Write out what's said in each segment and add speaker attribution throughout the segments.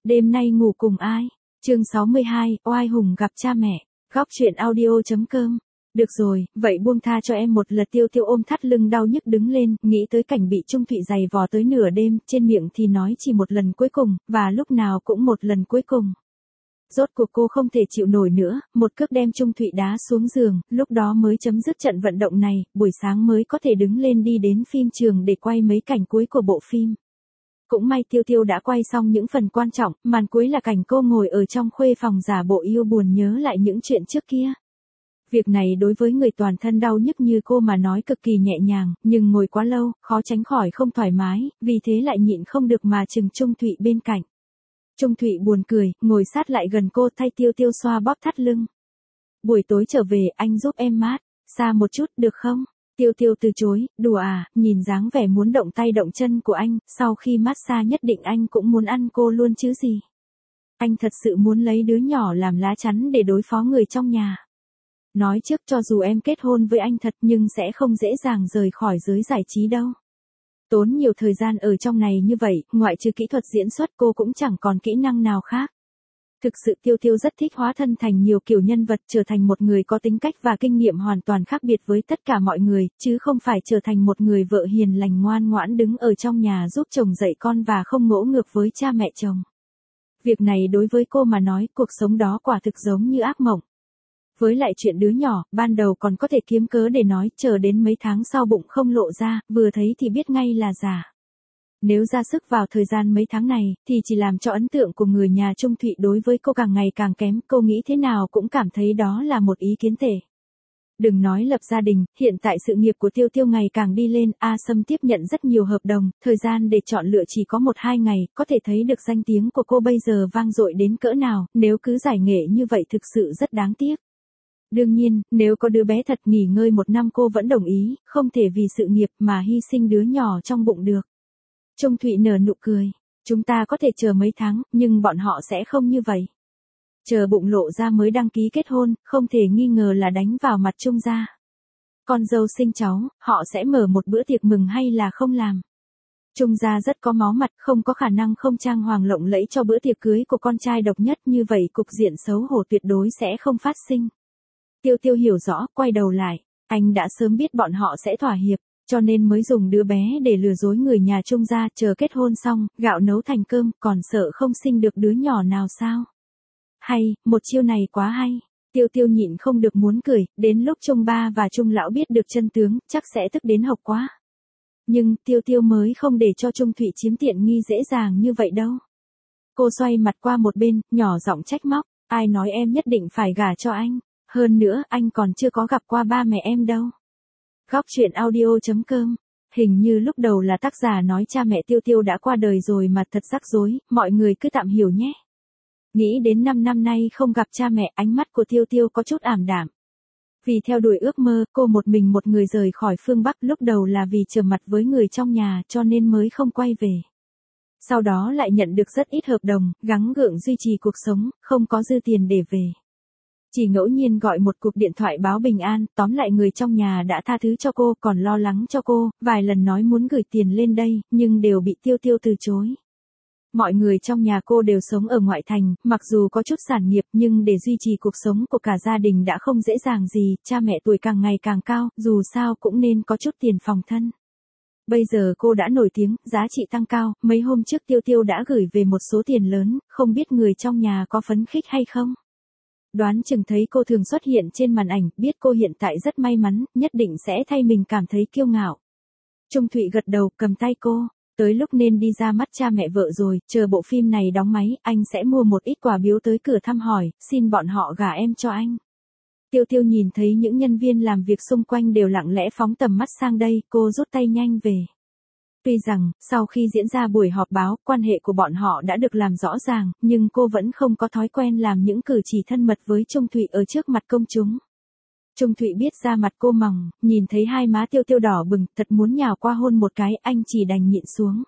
Speaker 1: Đêm nay ngủ cùng ai? Chương 62, oai hùng gặp cha mẹ. Góc truyện audio.com. Được rồi, vậy buông tha cho em một lượt. Tiêu Tiêu ôm thắt lưng đau nhức đứng lên, nghĩ tới cảnh bị Trung Thụy giày vò tới nửa đêm, trên miệng thì nói chỉ một lần cuối cùng, và lúc nào cũng một lần cuối cùng. Rốt cuộc cô không thể chịu nổi nữa, một cước đem Trung Thụy đá xuống giường, lúc đó mới chấm dứt trận vận động này, buổi sáng mới có thể đứng lên đi đến phim trường để quay mấy cảnh cuối của bộ phim. Cũng may Tiêu Tiêu đã quay xong những phần quan trọng, màn cuối là cảnh cô ngồi ở trong khuê phòng giả bộ yêu buồn nhớ lại những chuyện trước kia. Việc này đối với người toàn thân đau nhức như cô mà nói cực kỳ nhẹ nhàng, nhưng ngồi quá lâu, khó tránh khỏi không thoải mái, vì thế lại nhịn không được mà chừng Trung Thụy bên cạnh. Trung Thụy buồn cười, ngồi sát lại gần cô thay Tiêu Tiêu xoa bóp thắt lưng. Buổi tối trở về anh giúp em mát, xa một chút được không? Tiêu Tiêu từ chối, đùa à, nhìn dáng vẻ muốn động tay động chân của anh, sau khi mát xa nhất định anh cũng muốn ăn cô luôn chứ gì. Anh thật sự muốn lấy đứa nhỏ làm lá chắn để đối phó người trong nhà. Nói trước cho dù em kết hôn với anh thật nhưng sẽ không dễ dàng rời khỏi giới giải trí đâu. Tốn nhiều thời gian ở trong này như vậy, ngoại trừ kỹ thuật diễn xuất cô cũng chẳng còn kỹ năng nào khác. Thực sự Tiêu Tiêu rất thích hóa thân thành nhiều kiểu nhân vật, trở thành một người có tính cách và kinh nghiệm hoàn toàn khác biệt với tất cả mọi người, chứ không phải trở thành một người vợ hiền lành ngoan ngoãn đứng ở trong nhà giúp chồng dạy con và không ngỗ ngược với cha mẹ chồng. Việc này đối với cô mà nói, cuộc sống đó quả thực giống như ác mộng. Với lại chuyện đứa nhỏ, ban đầu còn có thể kiếm cớ để nói, chờ đến mấy tháng sau bụng không lộ ra, vừa thấy thì biết ngay là giả. Nếu ra sức vào thời gian mấy tháng này, thì chỉ làm cho ấn tượng của người nhà Trung Thụy đối với cô càng ngày càng kém, cô nghĩ thế nào cũng cảm thấy đó là một ý kiến tệ. Đừng nói lập gia đình, hiện tại sự nghiệp của Tiêu Tiêu ngày càng đi lên, A Sâm tiếp nhận rất nhiều hợp đồng, thời gian để chọn lựa chỉ có 1-2 ngày, có thể thấy được danh tiếng của cô bây giờ vang dội đến cỡ nào, nếu cứ giải nghệ như vậy thực sự rất đáng tiếc. Đương nhiên, nếu có đứa bé thật nghỉ ngơi 1 năm cô vẫn đồng ý, không thể vì sự nghiệp mà hy sinh đứa nhỏ trong bụng được. Trung Thụy nở nụ cười, chúng ta có thể chờ mấy tháng, nhưng bọn họ sẽ không như vậy. Chờ bụng lộ ra mới đăng ký kết hôn, không thể nghi ngờ là đánh vào mặt Trung gia. Con dâu sinh cháu, họ sẽ mở một bữa tiệc mừng hay là không làm. Trung gia rất có máu mặt, không có khả năng không trang hoàng lộng lẫy cho bữa tiệc cưới của con trai độc nhất, như vậy cục diện xấu hổ tuyệt đối sẽ không phát sinh. Tiêu Tiêu hiểu rõ, quay đầu lại, anh đã sớm biết bọn họ sẽ thỏa hiệp, cho nên mới dùng đứa bé để lừa dối người nhà Trung gia, chờ kết hôn xong, gạo nấu thành cơm, còn sợ không sinh được đứa nhỏ nào sao? Hay, một chiêu này quá hay. Tiêu Tiêu nhịn không được muốn cười, đến lúc Trung ba và Trung lão biết được chân tướng, chắc sẽ tức đến hộc quá. Nhưng, Tiêu Tiêu mới không để cho Trung Thụy chiếm tiện nghi dễ dàng như vậy đâu. Cô xoay mặt qua một bên, nhỏ giọng trách móc, ai nói em nhất định phải gả cho anh, hơn nữa anh còn chưa có gặp qua ba mẹ em đâu. Góc truyện audio.com. Hình như lúc đầu là tác giả nói cha mẹ Tiêu Tiêu đã qua đời rồi mà thật rắc rối, mọi người cứ tạm hiểu nhé. Nghĩ đến 5 năm nay không gặp cha mẹ, ánh mắt của Tiêu Tiêu có chút ảm đạm. Vì theo đuổi ước mơ, cô một mình một người rời khỏi phương Bắc, lúc đầu là vì trở mặt với người trong nhà cho nên mới không quay về. Sau đó lại nhận được rất ít hợp đồng, gắng gượng duy trì cuộc sống, không có dư tiền để về. Chỉ ngẫu nhiên gọi một cuộc điện thoại báo bình an, tóm lại người trong nhà đã tha thứ cho cô, còn lo lắng cho cô, vài lần nói muốn gửi tiền lên đây, nhưng đều bị Tiêu Tiêu từ chối. Mọi người trong nhà cô đều sống ở ngoại thành, mặc dù có chút sản nghiệp nhưng để duy trì cuộc sống của cả gia đình đã không dễ dàng gì, cha mẹ tuổi càng ngày càng cao, dù sao cũng nên có chút tiền phòng thân. Bây giờ cô đã nổi tiếng, giá trị tăng cao, mấy hôm trước Tiêu Tiêu đã gửi về một số tiền lớn, không biết người trong nhà có phấn khích hay không. Đoán chừng thấy cô thường xuất hiện trên màn ảnh, biết cô hiện tại rất may mắn, nhất định sẽ thay mình cảm thấy kiêu ngạo. Trung Thụy gật đầu, cầm tay cô, tới lúc nên đi ra mắt cha mẹ vợ rồi, chờ bộ phim này đóng máy, anh sẽ mua một ít quà biếu tới cửa thăm hỏi, xin bọn họ gả em cho anh. Tiêu Tiêu nhìn thấy những nhân viên làm việc xung quanh đều lặng lẽ phóng tầm mắt sang đây, cô rút tay nhanh về. Tuy rằng, sau khi diễn ra buổi họp báo, quan hệ của bọn họ đã được làm rõ ràng, nhưng cô vẫn không có thói quen làm những cử chỉ thân mật với Trung Thụy ở trước mặt công chúng. Trung Thụy biết da mặt cô mỏng, nhìn thấy hai má Tiêu Tiêu đỏ bừng, thật muốn nhào qua hôn một cái, anh chỉ đành nhịn xuống.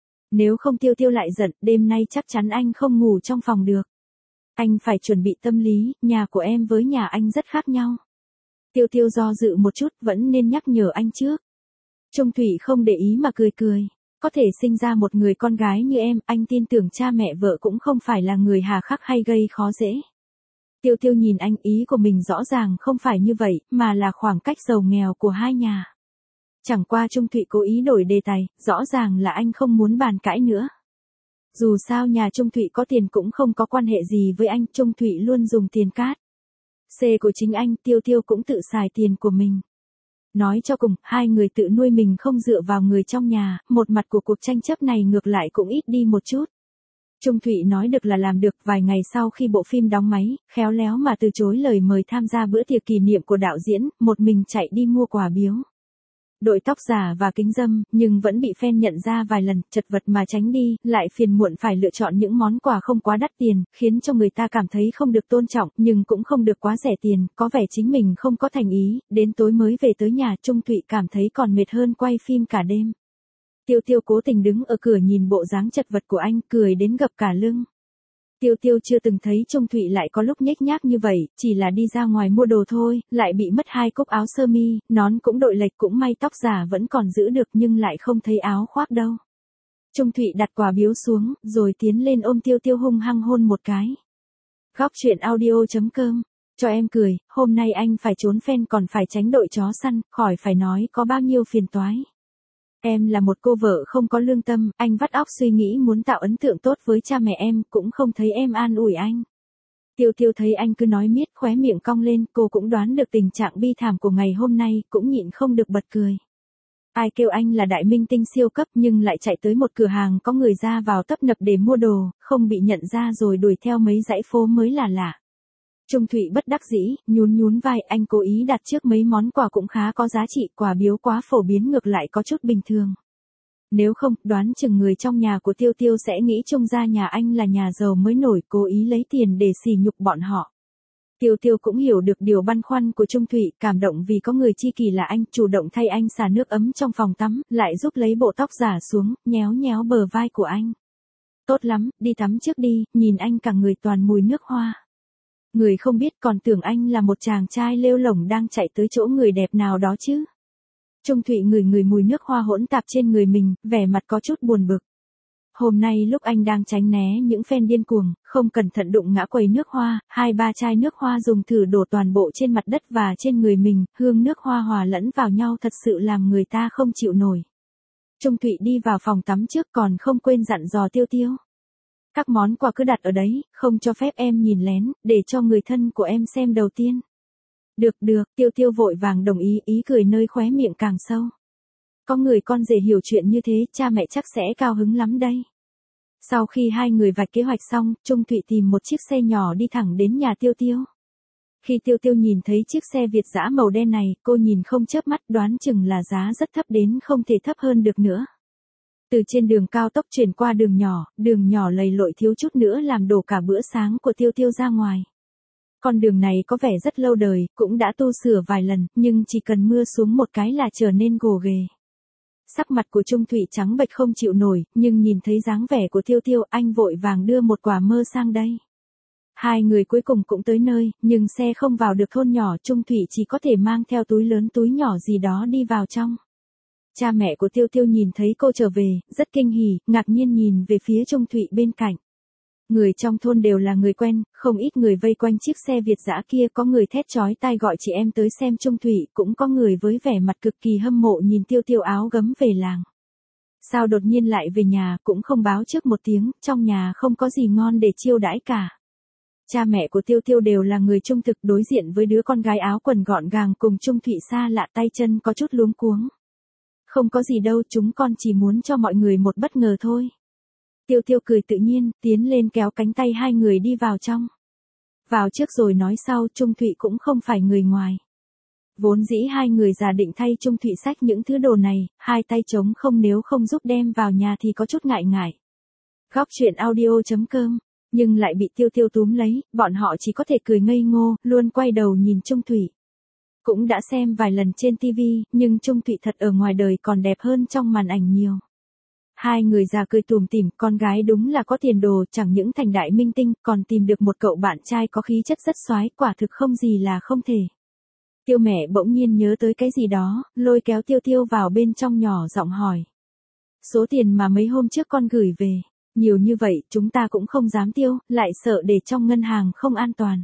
Speaker 1: Nếu không Tiêu Tiêu lại giận, đêm nay chắc chắn anh không ngủ trong phòng được. Anh phải chuẩn bị tâm lý, nhà của em với nhà anh rất khác nhau. Tiêu Tiêu do dự một chút, vẫn nên nhắc nhở anh trước. Trung Thụy không để ý mà cười cười. Có thể sinh ra một người con gái như em, anh tin tưởng cha mẹ vợ cũng không phải là người hà khắc hay gây khó dễ. Tiêu Tiêu nhìn anh, ý của mình rõ ràng không phải như vậy, mà là khoảng cách giàu nghèo của hai nhà. Chẳng qua Trung Thụy cố ý đổi đề tài, rõ ràng là anh không muốn bàn cãi nữa. Dù sao nhà Trung Thụy có tiền cũng không có quan hệ gì với anh, Trung Thụy luôn dùng tiền cát. C của chính anh, Tiêu Tiêu cũng tự xài tiền của mình. Nói cho cùng, hai người tự nuôi mình không dựa vào người trong nhà, một mặt của cuộc tranh chấp này ngược lại cũng ít đi một chút. Trung Thụy nói được là làm được, vài ngày sau khi bộ phim đóng máy, khéo léo mà từ chối lời mời tham gia bữa tiệc kỷ niệm của đạo diễn, một mình chạy đi mua quà biếu. Đội tóc giả và kính râm, nhưng vẫn bị fan nhận ra vài lần, chật vật mà tránh đi, lại phiền muộn phải lựa chọn những món quà không quá đắt tiền, khiến cho người ta cảm thấy không được tôn trọng, nhưng cũng không được quá rẻ tiền, có vẻ chính mình không có thành ý, đến tối mới về tới nhà, Trung Thụy cảm thấy còn mệt hơn quay phim cả đêm. Tiêu Tiêu cố tình đứng ở cửa nhìn bộ dáng chật vật của anh, cười đến gập cả lưng. Tiêu Tiêu chưa từng thấy Trung Thụy lại có lúc nhếch nhác như vậy, chỉ là đi ra ngoài mua đồ thôi, lại bị mất 2 cúc áo sơ mi, nón cũng đội lệch, cũng may tóc giả vẫn còn giữ được nhưng lại không thấy áo khoác đâu. Trung Thụy đặt quà biếu xuống, rồi tiến lên ôm Tiêu Tiêu hung hăng hôn một cái. Góc truyện audio.com, cho em cười, hôm nay anh phải trốn fan còn phải tránh đội chó săn, khỏi phải nói có bao nhiêu phiền toái. Em là một cô vợ không có lương tâm, anh vắt óc suy nghĩ muốn tạo ấn tượng tốt với cha mẹ em, cũng không thấy em an ủi anh. Tiêu Tiêu thấy anh cứ nói miết, khóe miệng cong lên, cô cũng đoán được tình trạng bi thảm của ngày hôm nay, cũng nhịn không được bật cười. Ai kêu anh là đại minh tinh siêu cấp nhưng lại chạy tới một cửa hàng có người ra vào tấp nập để mua đồ, không bị nhận ra rồi đuổi theo mấy dãy phố mới là lạ. Trung Thụy bất đắc dĩ, nhún vai, anh cố ý đặt trước mấy món quà cũng khá có giá trị, quà biếu quá phổ biến ngược lại có chút bình thường. Nếu không, đoán chừng người trong nhà của Tiêu Tiêu sẽ nghĩ Trung gia nhà anh là nhà giàu mới nổi, cố ý lấy tiền để sỉ nhục bọn họ. Tiêu Tiêu cũng hiểu được điều băn khoăn của Trung Thụy, cảm động vì có người chi kỷ là anh, chủ động thay anh xả nước ấm trong phòng tắm, lại giúp lấy bộ tóc giả xuống, nhéo nhéo bờ vai của anh. Tốt lắm, đi tắm trước đi, nhìn anh cả người toàn mùi nước hoa. Người không biết còn tưởng anh là một chàng trai lêu lổng đang chạy tới chỗ người đẹp nào đó chứ. Trung Thụy ngửi mùi nước hoa hỗn tạp trên người mình, vẻ mặt có chút buồn bực. Hôm nay lúc anh đang tránh né những fan điên cuồng, không cẩn thận đụng ngã quầy nước hoa, 2-3 chai nước hoa dùng thử đổ toàn bộ trên mặt đất và trên người mình, hương nước hoa hòa lẫn vào nhau thật sự làm người ta không chịu nổi. Trung Thụy đi vào phòng tắm trước còn không quên dặn dò Tiêu Tiêu. Các món quà cứ đặt ở đấy, không cho phép em nhìn lén, để cho người thân của em xem đầu tiên. Được, Tiêu Tiêu vội vàng đồng ý, ý cười nơi khóe miệng càng sâu. Có người con rể hiểu chuyện như thế, cha mẹ chắc sẽ cao hứng lắm đây. Sau khi hai người vạch kế hoạch xong, Trung Thụy tìm một chiếc xe nhỏ đi thẳng đến nhà Tiêu Tiêu. Khi Tiêu Tiêu nhìn thấy chiếc xe Việt dã màu đen này, cô nhìn không chớp mắt, đoán chừng là giá rất thấp đến không thể thấp hơn được nữa. Từ trên đường cao tốc chuyển qua đường nhỏ lầy lội thiếu chút nữa làm đổ cả bữa sáng của Tiêu Tiêu ra ngoài. Con đường này có vẻ rất lâu đời, cũng đã tu sửa vài lần, nhưng chỉ cần mưa xuống một cái là trở nên gồ ghề. Sắc mặt của Trung Thụy trắng bệch không chịu nổi, nhưng nhìn thấy dáng vẻ của Tiêu Tiêu, anh vội vàng đưa một quả mơ sang đây. Hai người cuối cùng cũng tới nơi, nhưng xe không vào được thôn nhỏ, Trung Thụy chỉ có thể mang theo túi lớn túi nhỏ gì đó đi vào trong. Cha mẹ của Tiêu Tiêu nhìn thấy cô trở về, rất kinh hỉ, ngạc nhiên nhìn về phía Trung Thụy bên cạnh. Người trong thôn đều là người quen, không ít người vây quanh chiếc xe Việt dã kia, có người thét chói tai gọi chị em tới xem Trung Thụy, cũng có người với vẻ mặt cực kỳ hâm mộ nhìn Tiêu Tiêu áo gấm về làng. Sao đột nhiên lại về nhà, cũng không báo trước một tiếng, trong nhà không có gì ngon để chiêu đãi cả. Cha mẹ của Tiêu Tiêu đều là người trung thực, đối diện với đứa con gái áo quần gọn gàng cùng Trung Thụy xa lạ, tay chân có chút luống cuống. Không có gì đâu, chúng con chỉ muốn cho mọi người một bất ngờ thôi. Tiêu Tiêu cười tự nhiên, tiến lên kéo cánh tay hai người đi vào trong. Vào trước rồi nói sau, Trung Thụy cũng không phải người ngoài. Vốn dĩ hai người già định thay Trung Thụy xách những thứ đồ này, hai tay trống không, nếu không giúp đem vào nhà thì có chút ngại ngại. Góc truyện audio.com, nhưng lại bị Tiêu Tiêu túm lấy, bọn họ chỉ có thể cười ngây ngô, luôn quay đầu nhìn Trung Thụy. Cũng đã xem vài lần trên TV, nhưng Trung Thụy thật ở ngoài đời còn đẹp hơn trong màn ảnh nhiều. Hai người già cười tủm tỉm, con gái đúng là có tiền đồ, chẳng những thành đại minh tinh, còn tìm được một cậu bạn trai có khí chất rất soái, quả thực không gì là không thể. Tiêu mẹ bỗng nhiên nhớ tới cái gì đó, lôi kéo Tiêu Tiêu vào bên trong nhỏ giọng hỏi. Số tiền mà mấy hôm trước con gửi về, nhiều như vậy chúng ta cũng không dám tiêu, lại sợ để trong ngân hàng không an toàn.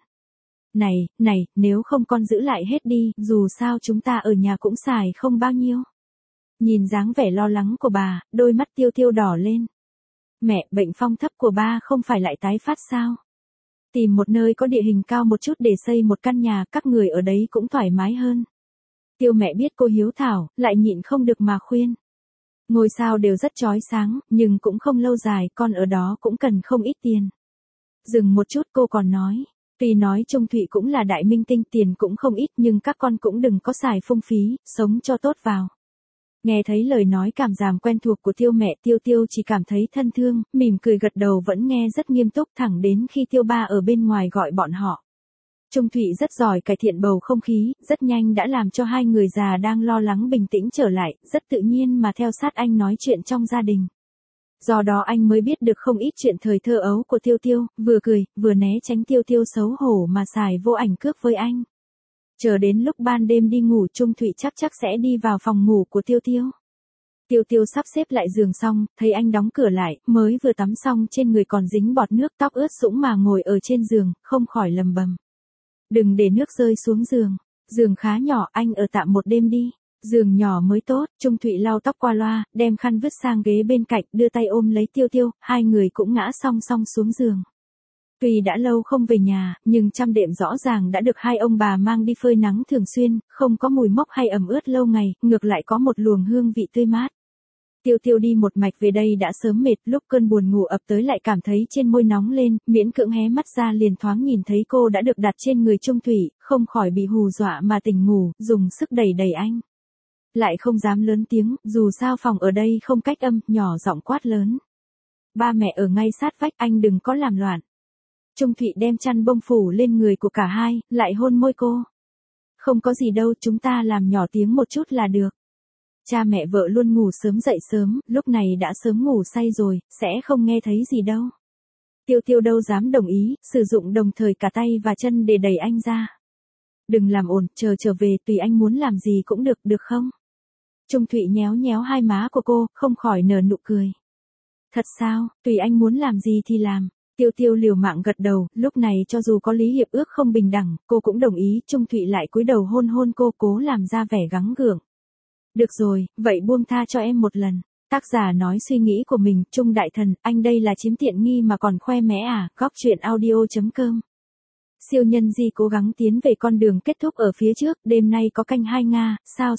Speaker 1: Này, nếu không con giữ lại hết đi, dù sao chúng ta ở nhà cũng xài không bao nhiêu. Nhìn dáng vẻ lo lắng của bà, đôi mắt Tiêu Tiêu đỏ lên. Mẹ, bệnh phong thấp của ba không phải lại tái phát sao? Tìm một nơi có địa hình cao một chút để xây một căn nhà, các người ở đấy cũng thoải mái hơn. Tiêu mẹ biết cô hiếu thảo, lại nhịn không được mà khuyên. Ngôi sao đều rất chói sáng, nhưng cũng không lâu dài, con ở đó cũng cần không ít tiền. Dừng một chút cô còn nói. Tuy nói Trung Thụy cũng là đại minh tinh, tiền cũng không ít, nhưng các con cũng đừng có xài phung phí, sống cho tốt vào. Nghe thấy lời nói cảm giảm quen thuộc của Tiêu mẹ, Tiêu Tiêu chỉ cảm thấy thân thương, mỉm cười gật đầu, vẫn nghe rất nghiêm túc, thẳng đến khi Tiêu ba ở bên ngoài gọi bọn họ. Trung Thụy rất giỏi cải thiện bầu không khí, rất nhanh đã làm cho hai người già đang lo lắng bình tĩnh trở lại, rất tự nhiên mà theo sát anh nói chuyện trong gia đình. Do đó anh mới biết được không ít chuyện thời thơ ấu của Tiêu Tiêu, vừa cười, vừa né tránh Tiêu Tiêu xấu hổ mà xài vô ảnh cước với anh. Chờ đến lúc ban đêm đi ngủ, Trung Thụy chắc sẽ đi vào phòng ngủ của Tiêu Tiêu. Tiêu Tiêu sắp xếp lại giường xong, thấy anh đóng cửa lại, mới vừa tắm xong trên người còn dính bọt nước, tóc ướt sũng mà ngồi ở trên giường, không khỏi lầm bầm. Đừng để nước rơi xuống giường. Giường khá nhỏ, anh ở tạm một đêm đi. Giường nhỏ mới tốt. Trung Thụy lau tóc qua loa, đem khăn vứt sang ghế bên cạnh, đưa tay ôm lấy Tiêu Tiêu, hai người cũng ngã song song xuống giường. Tuy đã lâu không về nhà, nhưng chăn đệm rõ ràng đã được hai ông bà mang đi phơi nắng thường xuyên, không có mùi mốc hay ẩm ướt lâu ngày, ngược lại có một luồng hương vị tươi mát. Tiêu Tiêu đi một mạch về đây đã sớm mệt, lúc cơn buồn ngủ ập tới lại cảm thấy trên môi nóng lên, miễn cưỡng hé mắt ra liền thoáng nhìn thấy cô đã được đặt trên người Trung Thụy, không khỏi bị hù dọa mà tỉnh ngủ, dùng sức đẩy đẩy anh. Lại không dám lớn tiếng, dù sao phòng ở đây không cách âm, nhỏ giọng quát lớn. Ba mẹ ở ngay sát vách, anh đừng có làm loạn. Trung Thụy đem chăn bông phủ lên người của cả hai, lại hôn môi cô. Không có gì đâu, chúng ta làm nhỏ tiếng một chút là được. Cha mẹ vợ luôn ngủ sớm dậy sớm, lúc này đã sớm ngủ say rồi, sẽ không nghe thấy gì đâu. Tiêu Tiêu đâu dám đồng ý, sử dụng đồng thời cả tay và chân để đẩy anh ra. Đừng làm ồn, trở về, tùy anh muốn làm gì cũng được không? Trung Thụy nhéo nhéo hai má của cô, không khỏi nở nụ cười. Thật sao, tùy anh muốn làm gì thì làm. Tiêu Tiêu liều mạng gật đầu, lúc này cho dù có lý hiệp ước không bình đẳng, cô cũng đồng ý. Trung Thụy lại cúi đầu hôn hôn cô, cố làm ra vẻ gắng gượng. Được rồi, vậy buông tha cho em một lần. Tác giả nói suy nghĩ của mình. Trung đại thần, anh đây là chiếm tiện nghi mà còn khoe mẽ à? Góc truyện audio.com. Siêu nhân Di cố gắng tiến về con đường kết thúc ở phía trước, đêm nay có canh 2 Nga, sao?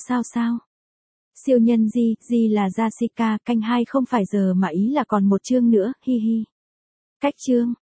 Speaker 1: Siêu nhân Di là Jessica, canh 2 không phải giờ mà ý là còn một chương nữa, hi hi. Cách chương.